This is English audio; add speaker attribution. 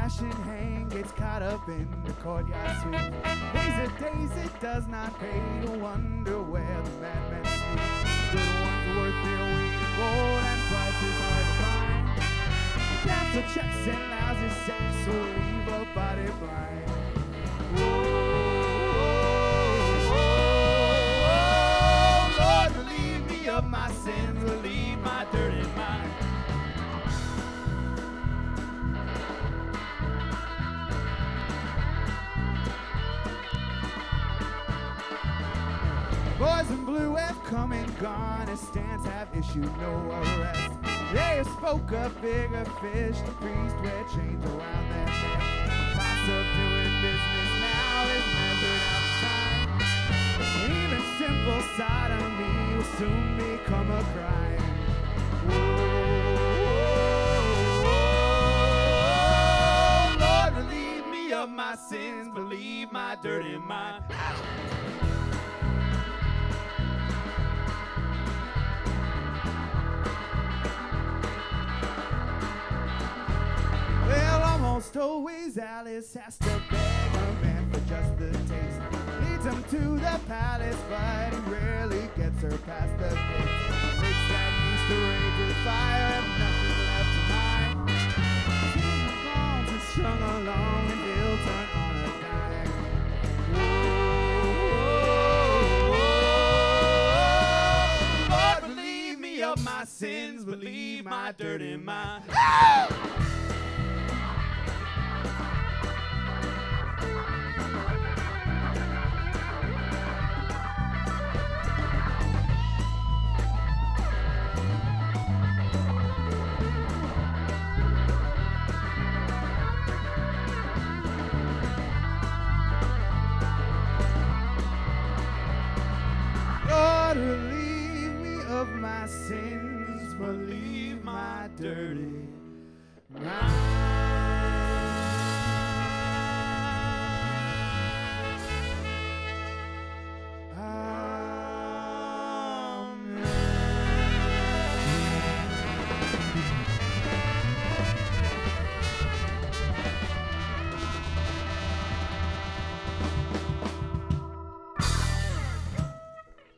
Speaker 1: crash and hang, gets caught up in the courtyard sweep. Days of days it does not pay to wonder where the madmen sleep. Good ones worth their weight in gold and prices hard to find. Cancel checks and lousy sex will leave a body blind. Lord, relieve me of my sins, relieve my dirty mind. Boys in blue have come and gone, as stands have issued no arrest. They have spoke of bigger fish, the priest wear chains around their neck. Cost of doing business now is measured out of time. Even simple sodomy will soon become a crime. Whoa, Lord, relieve me of my sins, relieve my dirty mind. Almost always Alice has to beg a man for just the taste. Leads him to the palace, but he rarely gets her past the gate. Makes that used to rage with fire, have nothing left to mind. King Bones is strung along and he'll turn on a dime. Whoa, Lord, relieve me of my sins, relieve my dirty mind. Lord, relieve me of my sins, relieve my dirty